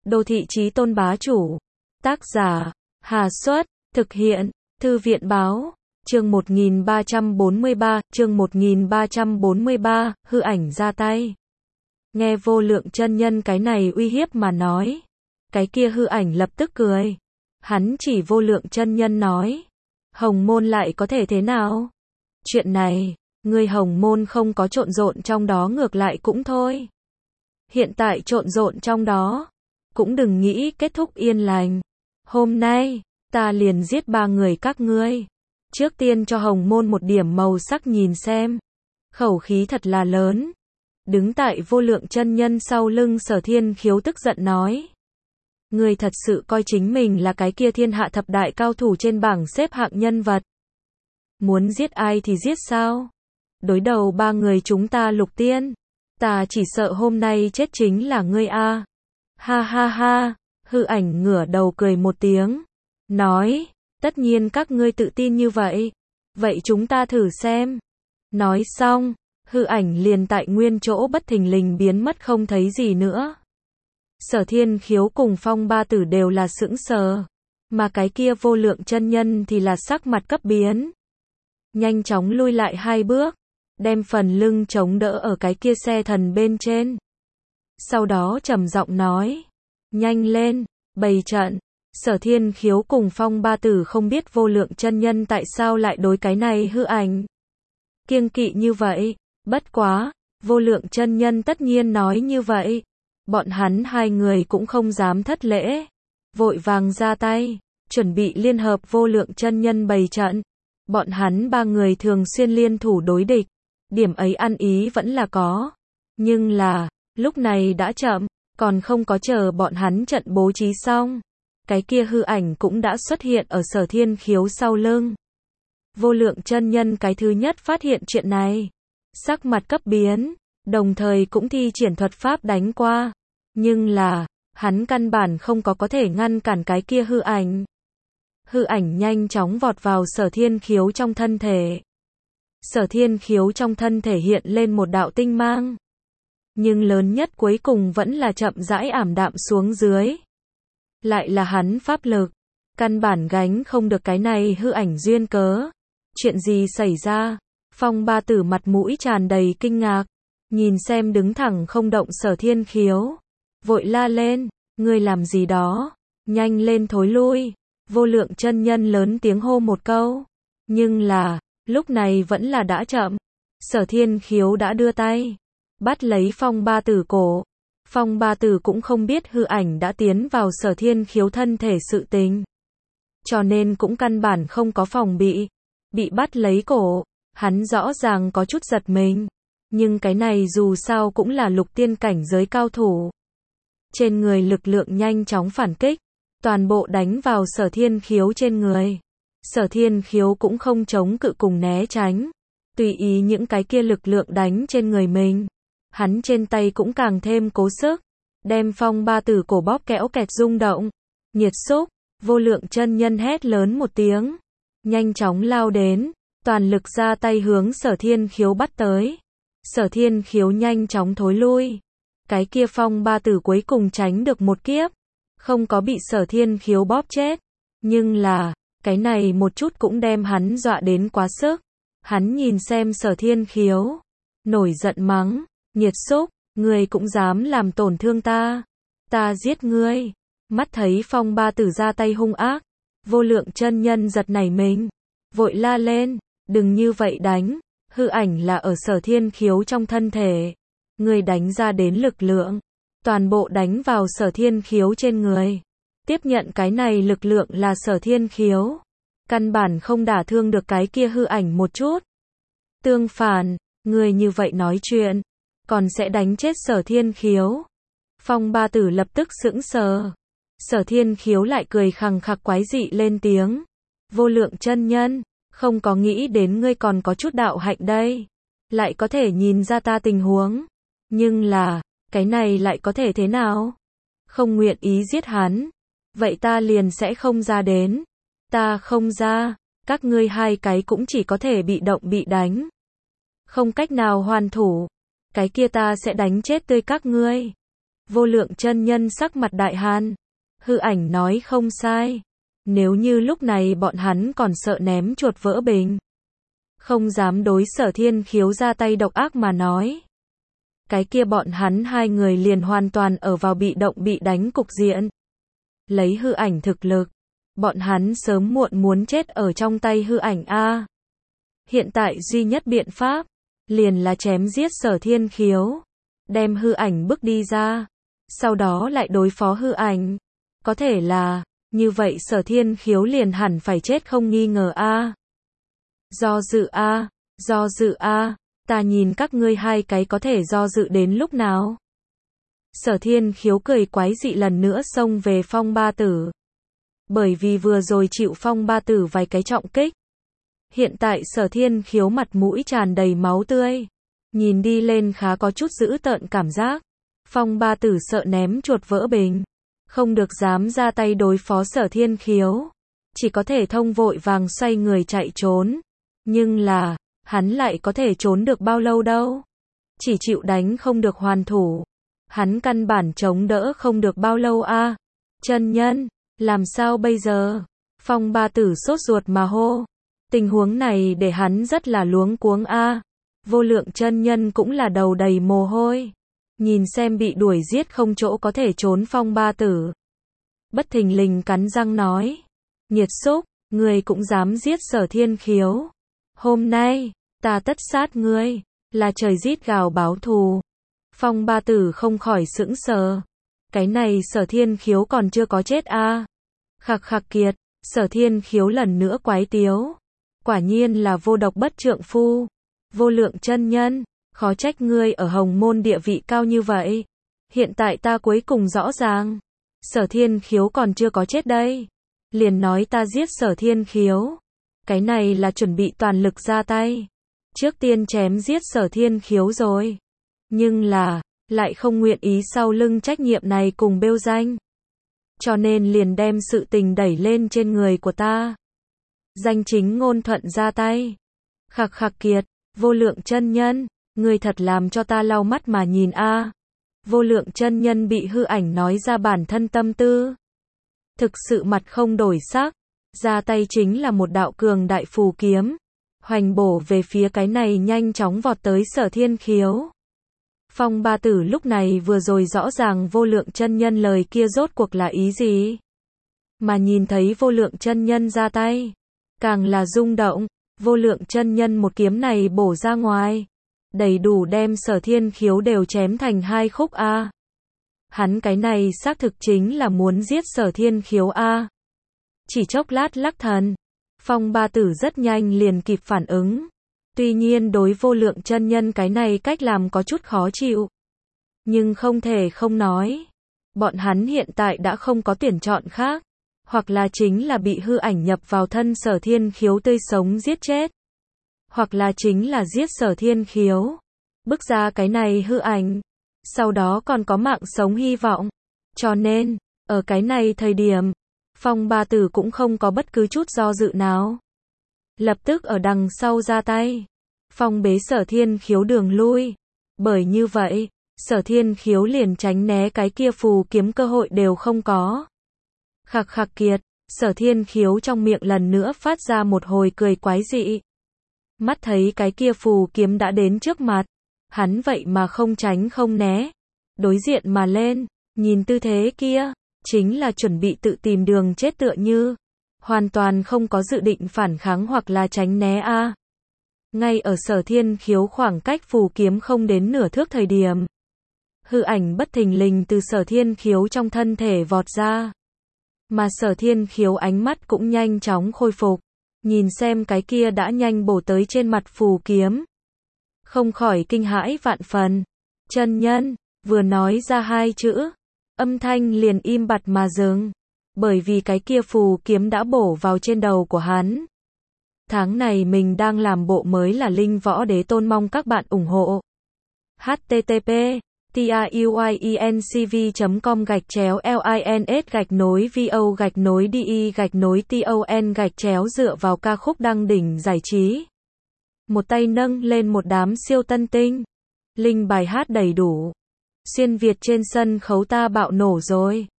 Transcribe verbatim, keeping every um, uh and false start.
Đô thị chí tôn bá chủ. Tác giả, Hà Xuất, thực hiện, Thư viện báo, chương một nghìn ba trăm bốn mươi ba, chương một nghìn ba trăm bốn mươi ba, hư ảnh ra tay. Nghe Vô Lượng chân nhân cái này uy hiếp mà nói. Cái kia hư ảnh lập tức cười. Hắn chỉ Vô Lượng chân nhân nói. Hồng môn lại có thể thế nào? Chuyện này, người Hồng môn không có trộn rộn trong đó ngược lại cũng thôi. Hiện tại trộn rộn trong đó, cũng đừng nghĩ kết thúc yên lành. Hôm nay, ta liền giết ba người các ngươi. Trước tiên cho Hồng môn một điểm màu sắc nhìn xem. Khẩu khí thật là lớn. Đứng tại Vô Lượng chân nhân sau lưng Sở Thiên Khiếu tức giận nói. Ngươi thật sự coi chính mình là cái kia thiên hạ thập đại cao thủ trên bảng xếp hạng nhân vật. Muốn giết ai thì giết sao? Đối đầu ba người chúng ta lục tiên. Ta chỉ sợ hôm nay chết chính là ngươi a. Ha ha ha, hư ảnh ngửa đầu cười một tiếng. Nói, tất nhiên các ngươi tự tin như vậy. Vậy chúng ta thử xem. Nói xong, hư ảnh liền tại nguyên chỗ bất thình lình biến mất không thấy gì nữa. Sở Thiên Khiếu cùng Phong Ba Tử đều là sững sờ. Mà cái kia Vô Lượng chân nhân thì là sắc mặt cấp biến. Nhanh chóng lui lại hai bước. Đem phần lưng chống đỡ ở cái kia xe thần bên trên. Sau đó trầm giọng nói. Nhanh lên, bày trận. Sở Thiên Khiếu cùng Phong Ba Tử không biết Vô Lượng chân nhân tại sao lại đối cái này hư ảnh kiêng kỵ như vậy. Bất quá, Vô Lượng chân nhân tất nhiên nói như vậy. Bọn hắn hai người cũng không dám thất lễ. Vội vàng ra tay, chuẩn bị liên hợp Vô Lượng chân nhân bày trận. Bọn hắn ba người thường xuyên liên thủ đối địch. Điểm ấy ăn ý vẫn là có. Nhưng là, lúc này đã chậm, còn không có chờ bọn hắn trận bố trí xong. Cái kia hư ảnh cũng đã xuất hiện ở Sở Thiên Khiếu sau lưng. Vô Lượng chân nhân cái thứ nhất phát hiện chuyện này. Sắc mặt cấp biến, đồng thời cũng thi triển thuật pháp đánh qua. Nhưng là, hắn căn bản không có có thể ngăn cản cái kia hư ảnh. Hư ảnh nhanh chóng vọt vào Sở Thiên Khiếu trong thân thể. Sở Thiên Khiếu trong thân thể hiện lên một đạo tinh mang. Nhưng lớn nhất cuối cùng vẫn là chậm rãi ảm đạm xuống dưới. Lại là hắn pháp lực. Căn bản gánh không được cái này hư ảnh duyên cớ. Chuyện gì xảy ra? Phong Ba Tử mặt mũi tràn đầy kinh ngạc. Nhìn xem đứng thẳng không động Sở Thiên Khiếu. Vội la lên. Ngươi làm gì đó? Nhanh lên thối lui. Vô Lượng chân nhân lớn tiếng hô một câu. Nhưng là, lúc này vẫn là đã chậm. Sở Thiên Khiếu đã đưa tay. Bắt lấy Phong Ba Tử cổ. Phong Ba Tử cũng không biết hư ảnh đã tiến vào Sở Thiên Khiếu thân thể sự tình. Cho nên cũng căn bản không có phòng bị. Bị bắt lấy cổ. Hắn rõ ràng có chút giật mình. Nhưng cái này dù sao cũng là lục tiên cảnh giới cao thủ. Trên người lực lượng nhanh chóng phản kích. Toàn bộ đánh vào Sở Thiên Khiếu trên người. Sở Thiên Khiếu cũng không chống cự cùng né tránh. Tùy ý những cái kia lực lượng đánh trên người mình. Hắn trên tay cũng càng thêm cố sức. Đem Phong Ba Tử cổ bóp kẽo kẹt rung động. Nhiệt xúc, Vô Lượng chân nhân hét lớn một tiếng. Nhanh chóng lao đến. Toàn lực ra tay hướng Sở Thiên Khiếu bắt tới. Sở Thiên Khiếu nhanh chóng thối lui. Cái kia Phong Ba Tử cuối cùng tránh được một kiếp. Không có bị Sở Thiên Khiếu bóp chết. Nhưng là, cái này một chút cũng đem hắn dọa đến quá sức. Hắn nhìn xem Sở Thiên Khiếu. Nổi giận mắng. Nhiệt xúc, ngươi cũng dám làm tổn thương ta. Ta giết ngươi. Mắt thấy Phong Ba Tử ra tay hung ác. Vô Lượng chân nhân giật nảy mình. Vội la lên. Đừng như vậy đánh. Hư ảnh là ở Sở Thiên Khiếu trong thân thể. Ngươi đánh ra đến lực lượng. Toàn bộ đánh vào Sở Thiên Khiếu trên người. Tiếp nhận cái này lực lượng là Sở Thiên Khiếu. Căn bản không đả thương được cái kia hư ảnh một chút. Tương phản, người như vậy nói chuyện. Còn sẽ đánh chết Sở Thiên Khiếu. Phong Ba Tử lập tức sững sờ. Sở Thiên Khiếu lại cười khằng khặc quái dị lên tiếng. Vô Lượng chân nhân, không có nghĩ đến ngươi còn có chút đạo hạnh đây. Lại có thể nhìn ra ta tình huống. Nhưng là, cái này lại có thể thế nào? Không nguyện ý giết hắn. Vậy ta liền sẽ không ra đến. Ta không ra, các ngươi hai cái cũng chỉ có thể bị động bị đánh. Không cách nào hoàn thủ. Cái kia ta sẽ đánh chết tươi các ngươi. Vô Lượng chân nhân sắc mặt đại hàn. Hư ảnh nói không sai. Nếu như lúc này bọn hắn còn sợ ném chuột vỡ bình, không dám đối Sở Thiên Khiếu ra tay độc ác mà nói, cái kia bọn hắn hai người liền hoàn toàn ở vào bị động bị đánh cục diện. Lấy hư ảnh thực lực, bọn hắn sớm muộn muốn chết ở trong tay hư ảnh a. Hiện tại duy nhất biện pháp, liền là chém giết Sở Thiên Khiếu, đem hư ảnh bước đi ra, sau đó lại đối phó hư ảnh. Có thể là, như vậy Sở Thiên Khiếu liền hẳn phải chết không nghi ngờ a. Do dự a, do dự a, ta nhìn các ngươi hai cái có thể do dự đến lúc nào. Sở Thiên Khiếu cười quái dị lần nữa xông về Phong Ba Tử. Bởi vì vừa rồi chịu Phong Ba Tử vài cái trọng kích. Hiện tại Sở Thiên Khiếu mặt mũi tràn đầy máu tươi. Nhìn đi lên khá có chút dữ tợn cảm giác. Phong Ba Tử sợ ném chuột vỡ bình, không được dám ra tay đối phó Sở Thiên Khiếu. Chỉ có thể thông vội vàng xoay người chạy trốn. Nhưng là, hắn lại có thể trốn được bao lâu đâu. Chỉ chịu đánh không được hoàn thủ. Hắn căn bản chống đỡ không được bao lâu a. Chân nhân, làm sao bây giờ? Phong Ba Tử sốt ruột mà hô. Tình huống này để hắn rất là luống cuống a. Vô Lượng chân nhân cũng là đầu đầy mồ hôi. Nhìn xem bị đuổi giết không chỗ có thể trốn Phong Ba Tử. Bất thình lình cắn răng nói. Nghiệt xúc, ngươi cũng dám giết Sở Thiên Khiếu. Hôm nay, ta tất sát ngươi, là trời rít gào báo thù. Phong Ba Tử không khỏi sững sờ. Cái này Sở Thiên Khiếu còn chưa có chết a. À. Khặc khặc kiệt, Sở Thiên Khiếu lần nữa quái tiếu. Quả nhiên là vô độc bất trượng phu. Vô Lượng chân nhân, khó trách ngươi ở Hồng Môn địa vị cao như vậy. Hiện tại ta cuối cùng rõ ràng. Sở Thiên Khiếu còn chưa có chết đây. Liền nói ta giết Sở Thiên Khiếu. Cái này là chuẩn bị toàn lực ra tay. Trước tiên chém giết Sở Thiên Khiếu rồi. Nhưng là, lại không nguyện ý sau lưng trách nhiệm này cùng bêu danh. Cho nên liền đem sự tình đẩy lên trên người của ta. Danh chính ngôn thuận ra tay. Khặc khặc kiệt, Vô Lượng chân nhân, người thật làm cho ta lau mắt mà nhìn a. À. Vô Lượng chân nhân bị hư ảnh nói ra bản thân tâm tư. Thực sự mặt không đổi sắc. Ra tay chính là một đạo cường đại phù kiếm. Hoành bổ về phía cái này nhanh chóng vọt tới Sở Thiên Khiếu. Phong Ba Tử lúc này vừa rồi rõ ràng Vô Lượng chân nhân lời kia rốt cuộc là ý gì. Mà nhìn thấy Vô Lượng chân nhân ra tay. Càng là rung động. Vô Lượng chân nhân một kiếm này bổ ra ngoài. Đầy đủ đem Sở Thiên Khiếu đều chém thành hai khúc a. À. Hắn cái này xác thực chính là muốn giết Sở Thiên Khiếu a. À. Chỉ chốc lát lắc thần. Phong Ba Tử rất nhanh liền kịp phản ứng. Tuy nhiên đối Vô Lượng chân nhân cái này cách làm có chút khó chịu. Nhưng không thể không nói. Bọn hắn hiện tại đã không có tuyển chọn khác. Hoặc là chính là bị hư ảnh nhập vào thân Sở Thiên Khiếu tươi sống giết chết. Hoặc là chính là giết Sở Thiên Khiếu. Bức ra cái này hư ảnh. Sau đó còn có mạng sống hy vọng. Cho nên, ở cái này thời điểm, Phong Ba Tử cũng không có bất cứ chút do dự nào. Lập tức ở đằng sau ra tay. Phong bế Sở Thiên Khiếu đường lui. Bởi như vậy, Sở Thiên Khiếu liền tránh né cái kia phù kiếm cơ hội đều không có. Khặc khặc kiệt, Sở Thiên Khiếu trong miệng lần nữa phát ra một hồi cười quái dị. Mắt thấy cái kia phù kiếm đã đến trước mặt. Hắn vậy mà không tránh không né. Đối diện mà lên, nhìn tư thế kia. Chính là chuẩn bị tự tìm đường chết tựa như. Hoàn toàn không có dự định phản kháng hoặc là tránh né a. À. Ngay ở Sở Thiên Khiếu khoảng cách phù kiếm không đến nửa thước thời điểm. Hư ảnh bất thình lình từ Sở Thiên Khiếu trong thân thể vọt ra. Mà Sở Thiên Khiếu ánh mắt cũng nhanh chóng khôi phục. Nhìn xem cái kia đã nhanh bổ tới trên mặt phù kiếm. Không khỏi kinh hãi vạn phần. Chân nhân, vừa nói ra hai chữ. Âm thanh liền im bặt mà dừng. Bởi vì cái kia phù kiếm đã bổ vào trên đầu của hắn. Tháng này mình đang làm bộ mới là Linh Võ Đế Tôn, mong các bạn ủng hộ. H T T P TIUYENCV chấm com gạch chéo LINS gạch nối VO gạch nối DE gạch nối TON gạch chéo dựa vào ca khúc đăng đỉnh giải trí. Một tay nâng lên một đám siêu tân tinh. Linh bài hát đầy đủ. Xuyên Việt trên sân khấu ta bạo nổ rồi.